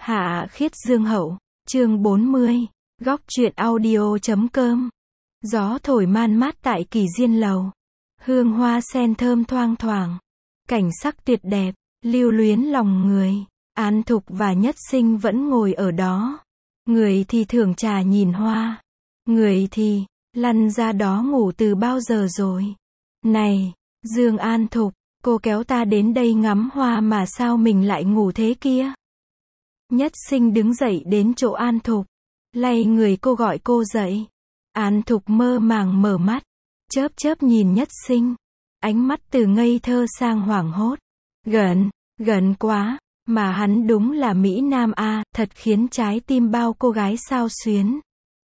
Hạ Khiết Dương Hậu, chương 40, góc truyện audio.com. Gió thổi man mát tại Kỳ Diên Lầu. Hương hoa sen thơm thoang thoảng. Cảnh sắc tuyệt đẹp, lưu luyến lòng người. An Thục và Nhất Sinh vẫn ngồi ở đó. Người thì thưởng trà nhìn hoa. Người thì lăn ra đó ngủ từ bao giờ rồi. Này, Dương An Thục, cô kéo ta đến đây ngắm hoa mà sao mình lại ngủ thế kia? Nhất Sinh đứng dậy đến chỗ An Thục, lay người cô gọi cô dậy. An Thục mơ màng mở mắt, chớp chớp nhìn Nhất Sinh, ánh mắt từ ngây thơ sang hoảng hốt. Gần quá, mà hắn đúng là Mỹ Nam a, thật khiến trái tim bao cô gái xao xuyến.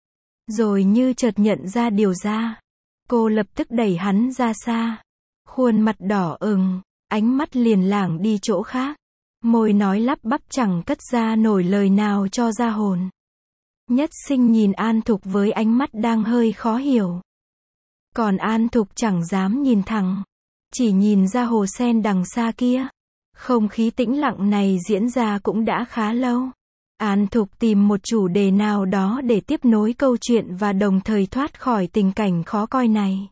Rồi như chợt nhận ra điều ra, cô lập tức đẩy hắn ra xa. Khuôn mặt đỏ ửng, ánh mắt liền lảng đi chỗ khác. Môi nói lắp bắp chẳng cất ra nổi lời nào cho ra hồn. Nhất Sinh nhìn An Thục với ánh mắt đang hơi khó hiểu. Còn An Thục chẳng dám nhìn thẳng, chỉ nhìn ra hồ sen đằng xa kia. Không khí tĩnh lặng này diễn ra cũng đã khá lâu. An Thục tìm một chủ đề nào đó để tiếp nối câu chuyện và đồng thời thoát khỏi tình cảnh khó coi này.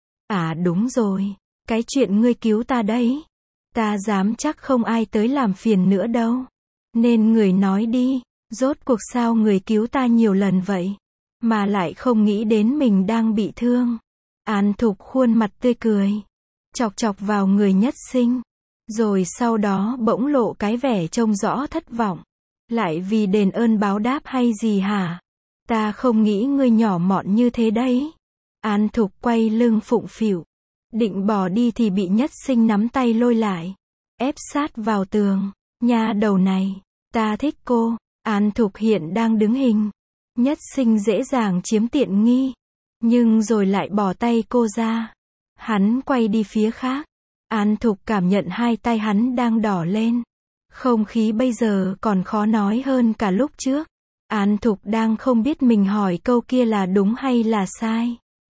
À đúng rồi, cái chuyện ngươi cứu ta đấy. Ta dám chắc không ai tới làm phiền nữa đâu. Nên người nói đi, rốt cuộc sao người cứu ta nhiều lần vậy, mà lại không nghĩ đến mình đang bị thương. An Thục khuôn mặt tươi cười, chọc chọc vào người Nhất Sinh. Rồi sau đó bỗng lộ cái vẻ trông rõ thất vọng. Lại vì đền ơn báo đáp hay gì hả? Ta không nghĩ ngươi nhỏ mọn như thế đấy. An Thục quay lưng phụng phịu, định bỏ đi thì bị Nhất Sinh nắm tay lôi lại, ép sát vào tường. Nha đầu này, ta thích cô. An Thục hiện đang đứng hình. Nhất Sinh dễ dàng chiếm tiện nghi, nhưng rồi lại bỏ tay cô ra. Hắn quay đi phía khác. An Thục cảm nhận hai tay hắn đang đỏ lên. Không khí bây giờ còn khó nói hơn cả lúc trước. An Thục đang không biết mình hỏi câu kia là đúng hay là sai.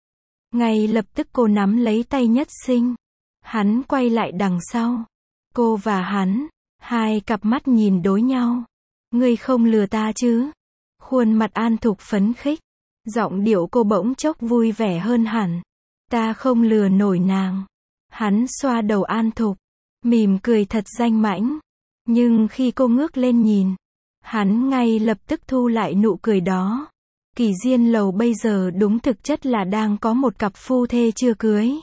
Ngay lập tức cô nắm lấy tay Nhất Sinh. Hắn quay lại đằng sau. Cô và hắn, hai cặp mắt nhìn đối nhau. Ngươi không lừa ta chứ? Khuôn mặt An Thục phấn khích. Giọng điệu cô bỗng chốc vui vẻ hơn hẳn. Ta không lừa nổi nàng. Hắn xoa đầu An Thục, mỉm cười thật danh mãnh. Nhưng khi cô ngước lên nhìn, hắn ngay lập tức thu lại nụ cười đó. Kỳ Diên Lầu bây giờ đúng thực chất là đang có một cặp phu thê chưa cưới.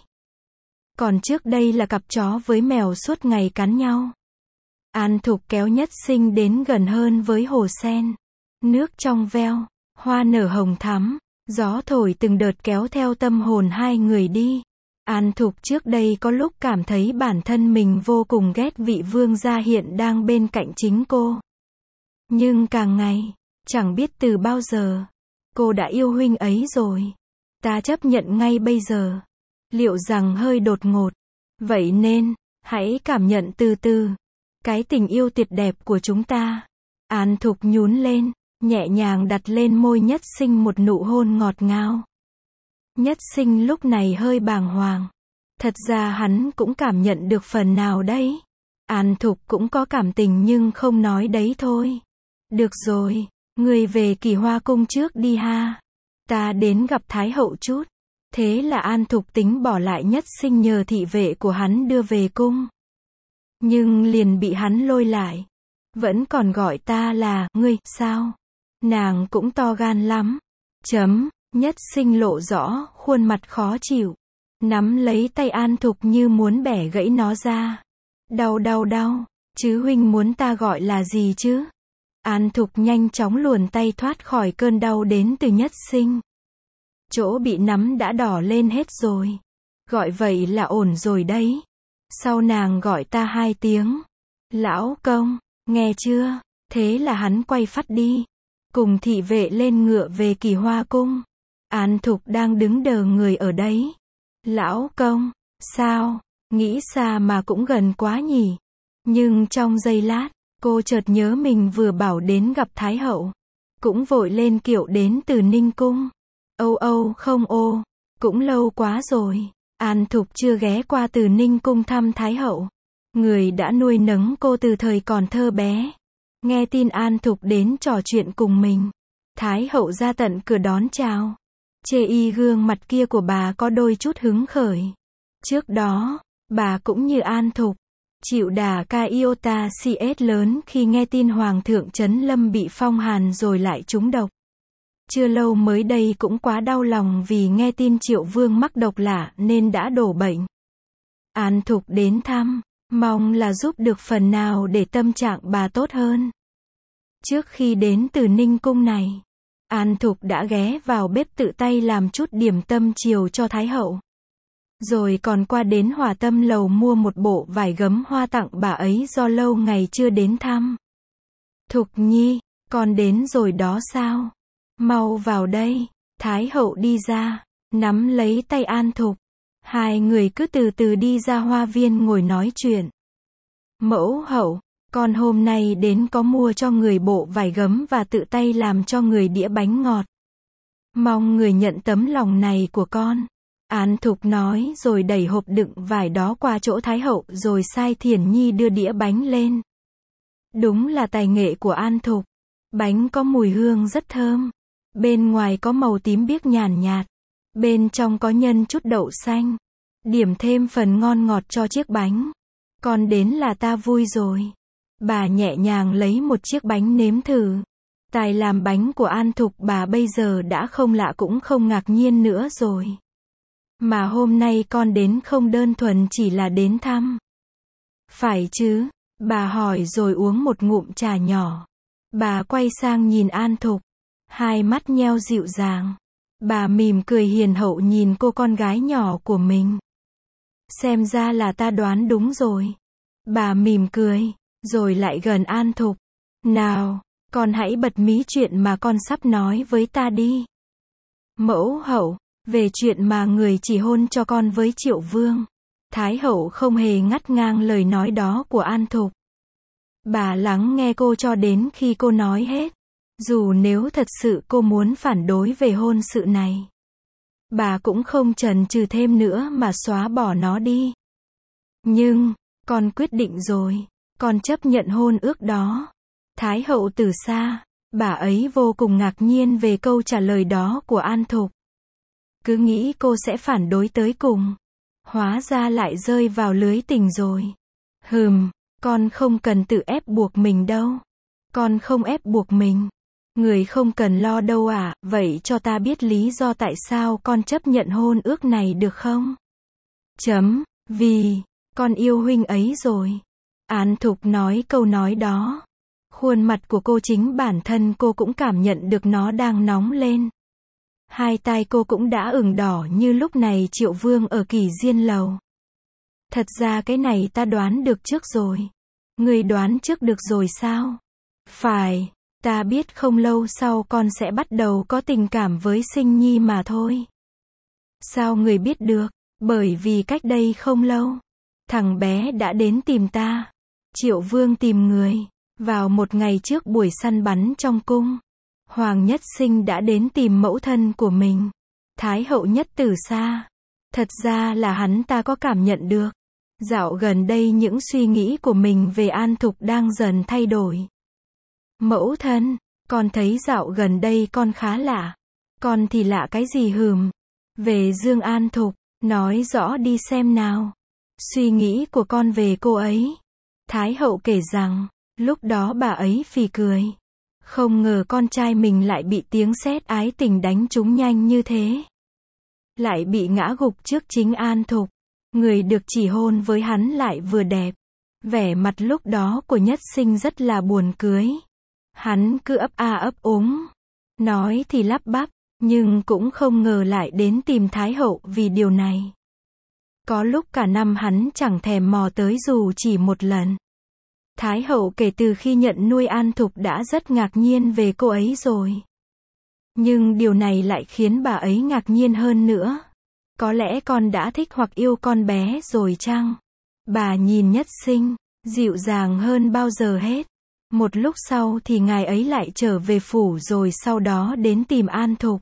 Còn trước đây là cặp chó với mèo suốt ngày cắn nhau. An Thục kéo Nhất Sinh đến gần hơn với hồ sen. Nước trong veo, hoa nở hồng thắm, gió thổi từng đợt kéo theo tâm hồn hai người đi. An Thục trước đây có lúc cảm thấy bản thân mình vô cùng ghét vị vương gia hiện đang bên cạnh chính cô. Nhưng càng ngày, chẳng biết từ bao giờ, cô đã yêu huynh ấy rồi. Ta chấp nhận ngay bây giờ. Liệu rằng hơi đột ngột. Vậy nên, hãy cảm nhận từ từ cái tình yêu tuyệt đẹp của chúng ta. An Thục nhún lên, nhẹ nhàng đặt lên môi Nhất Sinh một nụ hôn ngọt ngào. Nhất Sinh lúc này hơi bàng hoàng. Thật ra hắn cũng cảm nhận được phần nào đấy. An Thục cũng có cảm tình nhưng không nói đấy thôi. Được rồi, ngươi về Kỳ Hoa Cung trước đi ha. Ta đến gặp Thái Hậu chút. Thế là An Thục tính bỏ lại Nhất Sinh nhờ thị vệ của hắn đưa về cung. Nhưng liền bị hắn lôi lại. Vẫn còn gọi ta là ngươi, sao? Nàng cũng to gan lắm. Nhất Sinh lộ rõ khuôn mặt khó chịu, nắm lấy tay An Thục như muốn bẻ gãy nó ra. Đau, chứ huynh muốn ta gọi là gì chứ? An Thục nhanh chóng luồn tay thoát khỏi cơn đau đến từ Nhất Sinh. Chỗ bị nắm đã đỏ lên hết rồi. Gọi vậy là ổn rồi đấy. Sau nàng gọi ta 2 tiếng. Lão công, nghe chưa? Thế là hắn quay phắt đi, cùng thị vệ lên ngựa về Kỳ Hoa Cung. An Thục đang đứng đờ người ở đấy. Lão công, sao? Nghĩ xa mà cũng gần quá nhỉ. Nhưng trong giây lát, cô chợt nhớ mình vừa bảo đến gặp Thái Hậu. Cũng vội lên kiệu đến từ Ninh Cung. Không cũng lâu quá rồi. An Thục chưa ghé qua từ Ninh Cung thăm Thái Hậu. Người đã nuôi nấng cô từ thời còn thơ bé. Nghe tin An Thục đến trò chuyện cùng mình. Thái hậu ra tận cửa đón chào. Chê y gương mặt kia của bà có đôi chút hứng khởi. Trước đó, bà cũng như An Thục, chịu đả ca iota CS lớn khi nghe tin Hoàng thượng Trấn Lâm bị phong hàn rồi lại trúng độc. Chưa lâu mới đây cũng quá đau lòng vì nghe tin Triệu Vương mắc độc lạ nên đã đổ bệnh. An Thục đến thăm, mong là giúp được phần nào để tâm trạng bà tốt hơn. Trước khi đến từ Ninh Cung này, An Thục đã ghé vào bếp tự tay làm chút điểm tâm chiều cho Thái hậu. Rồi còn qua đến Hòa Tâm Lầu mua một bộ vải gấm hoa tặng bà ấy do lâu ngày chưa đến thăm. Thục Nhi, con đến rồi đó sao? Mau vào đây. Thái hậu đi ra, nắm lấy tay An Thục. Hai người cứ từ từ đi ra hoa viên ngồi nói chuyện. Mẫu hậu, con hôm nay đến có mua cho người bộ vải gấm và tự tay làm cho người đĩa bánh ngọt. Mong người nhận tấm lòng này của con. An Thục nói rồi đẩy hộp đựng vải đó qua chỗ Thái hậu rồi sai Thiển Nhi đưa đĩa bánh lên. Đúng là tài nghệ của An Thục. Bánh có mùi hương rất thơm. Bên ngoài có màu tím biếc nhàn nhạt. Bên trong có nhân chút đậu xanh. Điểm thêm phần ngon ngọt cho chiếc bánh. Con đến là ta vui rồi. Bà nhẹ nhàng lấy một chiếc bánh nếm thử. Tài làm bánh của An Thục bà bây giờ đã không lạ cũng không ngạc nhiên nữa rồi. Mà hôm nay con đến không đơn thuần chỉ là đến thăm. Phải chứ? Bà hỏi rồi uống một ngụm trà nhỏ. Bà quay sang nhìn An Thục. Hai mắt nheo dịu dàng. Bà mỉm cười hiền hậu nhìn cô con gái nhỏ của mình. Xem ra là ta đoán đúng rồi. Bà mỉm cười, rồi lại gần An Thục. Nào, con hãy bật mí chuyện mà con sắp nói với ta đi. Mẫu hậu, về chuyện mà người chỉ hôn cho con với Triệu Vương. Thái hậu không hề ngắt ngang lời nói đó của An Thục. Bà lắng nghe cô cho đến khi cô nói hết. Dù nếu thật sự cô muốn phản đối về hôn sự này, bà cũng không chần chừ thêm nữa mà xóa bỏ nó đi. Nhưng, con quyết định rồi, con chấp nhận hôn ước đó. Thái hậu từ xa, bà ấy vô cùng ngạc nhiên về câu trả lời đó của An Thục. Cứ nghĩ cô sẽ phản đối tới cùng. Hóa ra lại rơi vào lưới tình rồi. Con không cần tự ép buộc mình đâu. Con không ép buộc mình. Người không cần lo đâu ạ, vậy cho ta biết lý do tại sao con chấp nhận hôn ước này được không? Vì, con yêu huynh ấy rồi. An Thục nói câu nói đó. Khuôn mặt của cô chính bản thân cô cũng cảm nhận được nó đang nóng lên. Hai tai cô cũng đã ửng đỏ như lúc này Triệu Vương ở Kỳ Diên Lầu. Thật ra cái này ta đoán được trước rồi. Người đoán trước được rồi sao? Phải, ta biết không lâu sau con sẽ bắt đầu có tình cảm với Sinh Nhi mà thôi. Sao người biết được? Bởi vì cách đây không lâu, thằng bé đã đến tìm ta. Triệu Vương tìm người. Vào một ngày trước buổi săn bắn trong cung, Hoàng Nhất Sinh đã đến tìm mẫu thân của mình, Thái hậu Nhất từ xa. Thật ra là hắn ta có cảm nhận được. Dạo gần đây những suy nghĩ của mình về An Thục đang dần thay đổi. Mẫu thân, con thấy dạo gần đây con khá lạ. Con thì lạ cái gì hừm? Về Dương An Thục, nói rõ đi xem nào. Suy nghĩ của con về cô ấy. Thái hậu kể rằng, lúc đó bà ấy phì cười. Không ngờ con trai mình lại bị tiếng sét ái tình đánh trúng nhanh như thế. Lại bị ngã gục trước chính An Thục. Người được chỉ hôn với hắn lại vừa đẹp. Vẻ mặt lúc đó của Nhất Sinh rất là buồn cưới. Hắn cứ ấp a ấp úng. Nói thì lắp bắp, nhưng cũng không ngờ lại đến tìm Thái hậu vì điều này. Có lúc cả năm hắn chẳng thèm mò tới dù chỉ một lần. Thái hậu kể từ khi nhận nuôi An Thục đã rất ngạc nhiên về cô ấy rồi. Nhưng điều này lại khiến bà ấy ngạc nhiên hơn nữa. Có lẽ con đã thích hoặc yêu con bé rồi chăng? Bà nhìn Nhất Sinh, dịu dàng hơn bao giờ hết. Một lúc sau thì ngài ấy lại trở về phủ rồi sau đó đến tìm An Thục.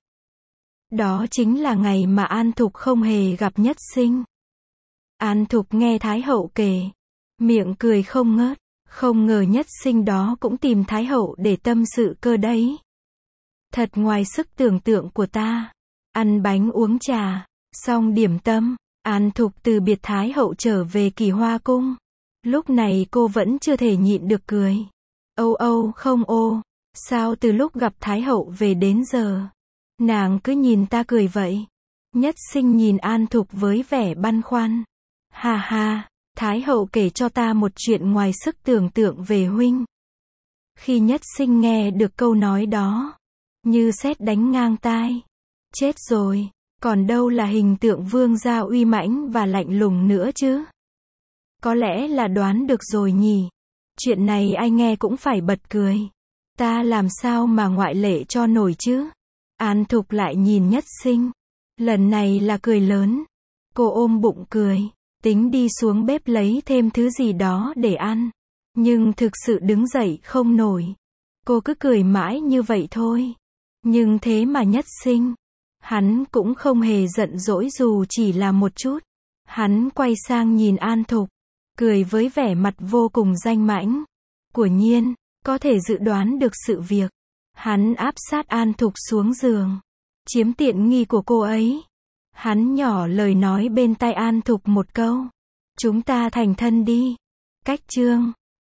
Đó chính là ngày mà An Thục không hề gặp Nhất Sinh. An Thục nghe Thái hậu kể, miệng cười không ngớt. Không ngờ Nhất Sinh đó cũng tìm Thái hậu để tâm sự cơ đấy. Thật ngoài sức tưởng tượng của ta. Ăn bánh uống trà, xong điểm tâm, An Thục từ biệt Thái hậu trở về Kỳ Hoa cung. Lúc này cô vẫn chưa thể nhịn được cười. Âu âu không ô, sao từ lúc gặp Thái hậu về đến giờ, nàng cứ nhìn ta cười vậy. Nhất Sinh nhìn An Thục với vẻ băn khoăn. Ha ha, Thái hậu kể cho ta một chuyện ngoài sức tưởng tượng về huynh. Khi Nhất Sinh nghe được câu nói đó, như sét đánh ngang tai. Chết rồi, còn đâu là hình tượng vương gia uy mãnh và lạnh lùng nữa chứ. Có lẽ là đoán được rồi nhỉ. Chuyện này ai nghe cũng phải bật cười. Ta làm sao mà ngoại lệ cho nổi chứ. An Thục lại nhìn Nhất Sinh. Lần này là cười lớn. Cô ôm bụng cười, tính đi xuống bếp lấy thêm thứ gì đó để ăn. Nhưng thực sự đứng dậy không nổi. Cô cứ cười mãi như vậy thôi. Nhưng thế mà Nhất Sinh, hắn cũng không hề giận dỗi dù chỉ là một chút. Hắn quay sang nhìn An Thục, cười với vẻ mặt vô cùng danh mãnh. Quả nhiên, có thể dự đoán được sự việc. Hắn áp sát An Thục xuống giường, chiếm tiện nghi của cô ấy. Hắn nhỏ lời nói bên tai An Thục một câu. Chúng ta thành thân đi. Cách chương